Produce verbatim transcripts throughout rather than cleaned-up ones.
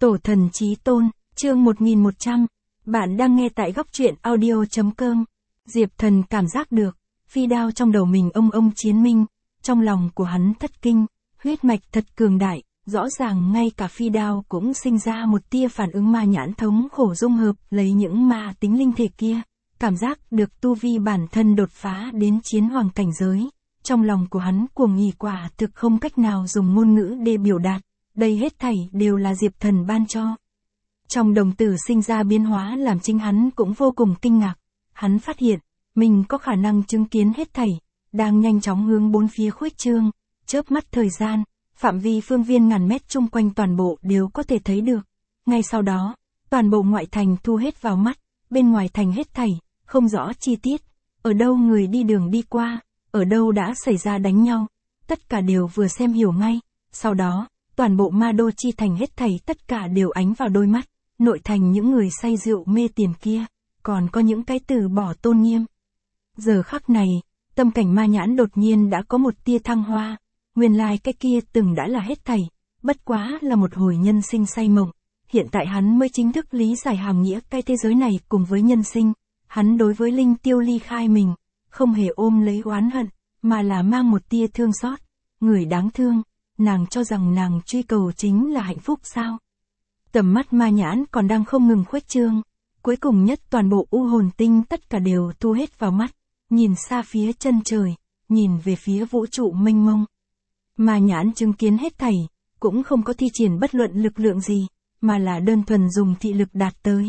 Tổ thần chí tôn, chương một nghìn một trăm. Bạn đang nghe tại góc truyện audio chấm com. Diệp Thần cảm giác được, phi đao trong đầu mình ông ông chiến minh, trong lòng của hắn thất kinh, huyết mạch thật cường đại, rõ ràng ngay cả phi đao cũng sinh ra một tia phản ứng ma nhãn thống khổ dung hợp lấy những ma tính linh thể kia, cảm giác được tu vi bản thân đột phá đến chiến hoàng cảnh giới. Trong lòng của hắn cuồng hỉ quả thực không cách nào dùng ngôn ngữ để biểu đạt, đây hết thảy đều là Diệp Thần ban cho. Trong đồng tử sinh ra biến hóa làm chính hắn cũng vô cùng kinh ngạc, hắn phát hiện, mình có khả năng chứng kiến hết thảy, đang nhanh chóng hướng bốn phía khuếch trương, chớp mắt thời gian, phạm vi phương viên ngàn mét chung quanh toàn bộ đều có thể thấy được. Ngay sau đó, toàn bộ ngoại thành thu hết vào mắt, bên ngoài thành hết thảy, không rõ chi tiết, ở đâu người đi đường đi qua, ở đâu đã xảy ra đánh nhau, tất cả đều vừa xem hiểu ngay. Sau đó, toàn bộ ma đô chi thành hết thảy tất cả đều ánh vào đôi mắt, nội thành những người say rượu mê tiền kia, còn có những cái từ bỏ tôn nghiêm. Giờ khắc này, tâm cảnh ma nhãn đột nhiên đã có một tia thăng hoa, nguyên lai cái kia từng đã là hết thảy, bất quá là một hồi nhân sinh say mộng, hiện tại hắn mới chính thức lý giải hàm nghĩa cái thế giới này cùng với nhân sinh, hắn đối với Linh Tiêu ly khai mình, không hề ôm lấy oán hận, mà là mang một tia thương xót, người đáng thương, nàng cho rằng nàng truy cầu chính là hạnh phúc sao? Tầm mắt ma nhãn còn đang không ngừng khuếch trương, cuối cùng nhất toàn bộ u hồn tinh tất cả đều thu hết vào mắt, nhìn xa phía chân trời, nhìn về phía vũ trụ mênh mông. Ma nhãn chứng kiến hết thảy, cũng không có thi triển bất luận lực lượng gì, mà là đơn thuần dùng thị lực đạt tới.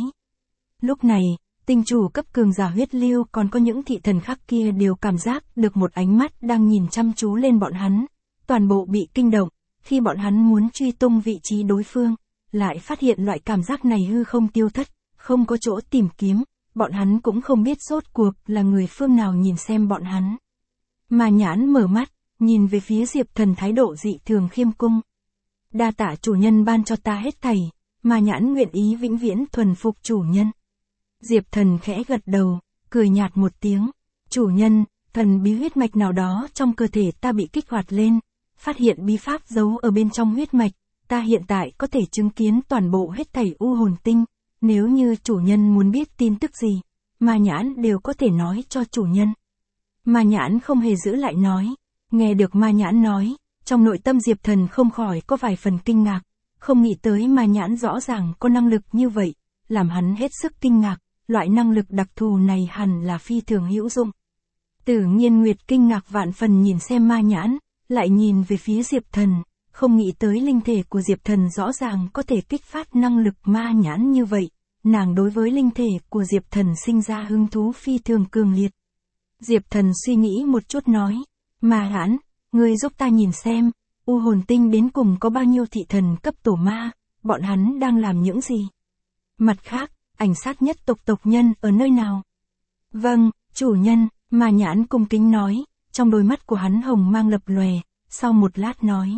Lúc này, tinh chủ cấp cường giả huyết lưu còn có những thị thần khác kia đều cảm giác được một ánh mắt đang nhìn chăm chú lên bọn hắn, toàn bộ bị kinh động, khi bọn hắn muốn truy tung vị trí đối phương, lại phát hiện loại cảm giác này hư không tiêu thất, không có chỗ tìm kiếm, bọn hắn cũng không biết rốt cuộc là người phương nào nhìn xem bọn hắn. Ma nhãn mở mắt, nhìn về phía Diệp Thần thái độ dị thường khiêm cung. Đa tạ chủ nhân ban cho ta hết thảy, ma nhãn nguyện ý vĩnh viễn thuần phục chủ nhân. Diệp Thần khẽ gật đầu, cười nhạt một tiếng, chủ nhân, thần bí huyết mạch nào đó trong cơ thể ta bị kích hoạt lên, phát hiện bí pháp giấu ở bên trong huyết mạch, ta hiện tại có thể chứng kiến toàn bộ hết thảy u hồn tinh, nếu như chủ nhân muốn biết tin tức gì, ma nhãn đều có thể nói cho chủ nhân. Ma nhãn không hề giữ lại nói, nghe được ma nhãn nói, trong nội tâm Diệp Thần không khỏi có vài phần kinh ngạc, không nghĩ tới ma nhãn rõ ràng có năng lực như vậy, làm hắn hết sức kinh ngạc, loại năng lực đặc thù này hẳn là phi thường hữu dụng. Tử Nghiên Nguyệt kinh ngạc vạn phần nhìn xem ma nhãn, lại nhìn về phía Diệp Thần, không nghĩ tới linh thể của Diệp Thần rõ ràng có thể kích phát năng lực ma nhãn như vậy, nàng đối với linh thể của Diệp Thần sinh ra hứng thú phi thường cường liệt. Diệp Thần suy nghĩ một chút nói, ma nhãn, ngươi giúp ta nhìn xem, u hồn tinh đến cùng có bao nhiêu thị thần cấp tổ ma, bọn hắn đang làm những gì? Mặt khác, ảnh sát nhất tộc tộc nhân ở nơi nào? Vâng, chủ nhân, ma nhãn cung kính nói, trong đôi mắt của hắn hồng mang lập lòe, sau một lát nói.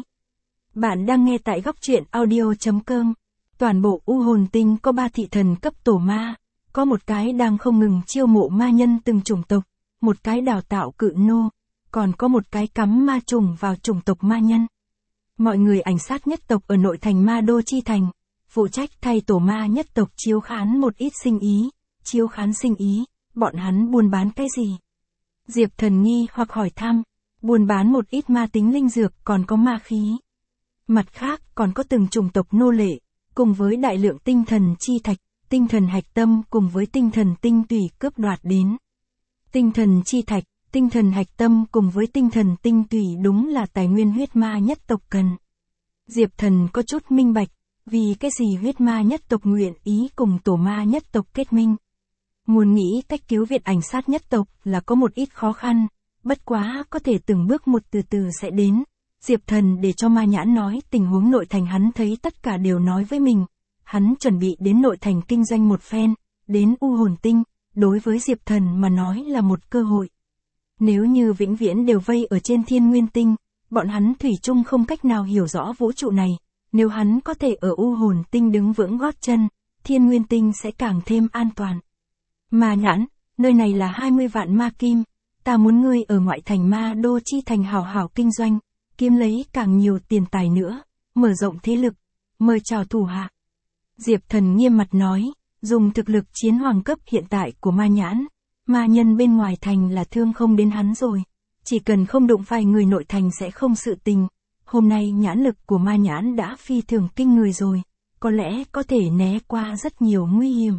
Bạn đang nghe tại góc truyện audio chấm com. Toàn bộ u hồn tinh có ba thị thần cấp tổ ma, có một cái đang không ngừng chiêu mộ ma nhân từng chủng tộc, một cái đào tạo cự nô, còn có một cái cắm ma trùng vào chủng tộc ma nhân. Mọi người ảnh sát nhất tộc ở nội thành ma đô chi thành, phụ trách thay tổ ma nhất tộc chiếu khán một ít sinh ý, chiếu khán sinh ý, bọn hắn buôn bán cái gì? Diệp Thần nghi hoặc hỏi thăm, buôn bán một ít ma tính linh dược còn có ma khí. Mặt khác còn có từng chủng tộc nô lệ, cùng với đại lượng tinh thần chi thạch, tinh thần hạch tâm cùng với tinh thần tinh tủy cướp đoạt đến. Tinh thần chi thạch, tinh thần hạch tâm cùng với tinh thần tinh tủy đúng là tài nguyên huyết ma nhất tộc cần. Diệp Thần có chút minh bạch, vì cái gì huyết ma nhất tộc nguyện ý cùng tổ ma nhất tộc kết minh. Muốn nghĩ cách cứu viện ảnh sát nhất tộc là có một ít khó khăn, bất quá có thể từng bước một từ từ sẽ đến. Diệp Thần để cho ma nhãn nói tình huống nội thành hắn thấy tất cả đều nói với mình, hắn chuẩn bị đến nội thành kinh doanh một phen, đến u hồn tinh, đối với Diệp Thần mà nói là một cơ hội. Nếu như vĩnh viễn đều vây ở trên thiên nguyên tinh, bọn hắn thủy chung không cách nào hiểu rõ vũ trụ này, nếu hắn có thể ở u hồn tinh đứng vững gót chân, thiên nguyên tinh sẽ càng thêm an toàn. Ma nhãn, nơi này là hai mươi vạn ma kim, ta muốn ngươi ở ngoại thành ma đô chi thành hào hảo kinh doanh, kiếm lấy càng nhiều tiền tài nữa, mở rộng thế lực, mời chào thủ hạ. Diệp Thần nghiêm mặt nói, dùng thực lực chiến hoàng cấp hiện tại của ma nhãn, ma nhân bên ngoài thành là thương không đến hắn rồi. Chỉ cần không đụng phải người nội thành sẽ không sự tình. Hôm nay nhãn lực của ma nhãn đã phi thường kinh người rồi, có lẽ có thể né qua rất nhiều nguy hiểm.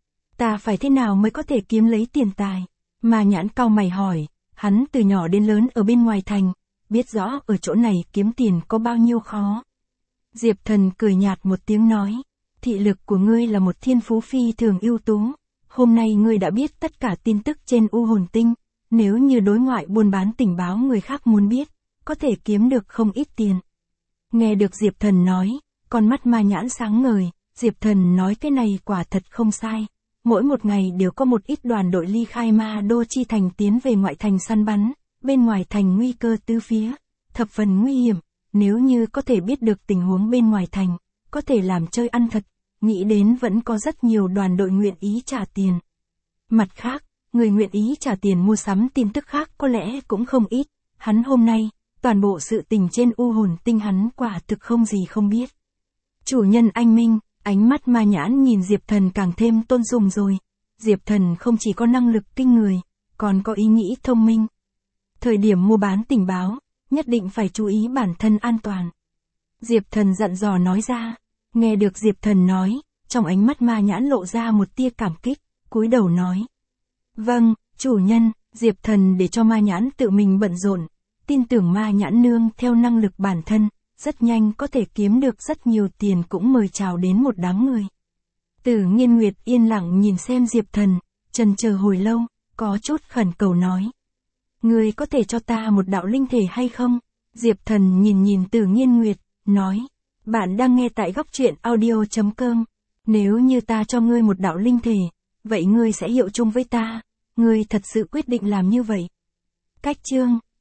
Ta phải thế nào mới có thể kiếm lấy tiền tài? Ma nhãn cau mày hỏi, hắn từ nhỏ đến lớn ở bên ngoài thành, biết rõ ở chỗ này kiếm tiền có bao nhiêu khó. Diệp Thần cười nhạt một tiếng nói, thị lực của ngươi là một thiên phú phi thường ưu tú. Hôm nay ngươi đã biết tất cả tin tức trên U Hồn Tinh, nếu như đối ngoại buôn bán tình báo người khác muốn biết, có thể kiếm được không ít tiền. Nghe được Diệp Thần nói, con mắt ma nhãn sáng ngời, Diệp Thần nói cái này quả thật không sai. Mỗi một ngày đều có một ít đoàn đội ly khai ma đô chi thành tiến về ngoại thành săn bắn, bên ngoài thành nguy cơ tứ phía, thập phần nguy hiểm, nếu như có thể biết được tình huống bên ngoài thành, có thể làm chơi ăn thật, nghĩ đến vẫn có rất nhiều đoàn đội nguyện ý trả tiền. Mặt khác, người nguyện ý trả tiền mua sắm tin tức khác có lẽ cũng không ít, hắn hôm nay, toàn bộ sự tình trên U Hồn Tinh hắn quả thực không gì không biết. Chủ nhân anh minh, ánh mắt ma nhãn nhìn Diệp Thần càng thêm tôn sùng rồi. Diệp Thần không chỉ có năng lực kinh người, còn có ý nghĩ thông minh. Thời điểm mua bán tình báo, nhất định phải chú ý bản thân an toàn. Diệp Thần dặn dò nói ra, nghe được Diệp Thần nói, trong ánh mắt ma nhãn lộ ra một tia cảm kích, cúi đầu nói. Vâng, chủ nhân. Diệp Thần để cho ma nhãn tự mình bận rộn, tin tưởng ma nhãn nương theo năng lực bản thân, rất nhanh có thể kiếm được rất nhiều tiền cũng mời chào đến một đám người. Tử Nghiên Nguyệt yên lặng nhìn xem Diệp Thần, chần chờ hồi lâu, có chút khẩn cầu nói. Ngươi có thể cho ta một đạo linh thể hay không? Diệp Thần nhìn nhìn Tử Nghiên Nguyệt, nói. Bạn đang nghe tại góc truyện audio chấm com. Nếu như ta cho ngươi một đạo linh thể, vậy ngươi sẽ hiệu chung với ta. Ngươi thật sự quyết định làm như vậy. Cách chương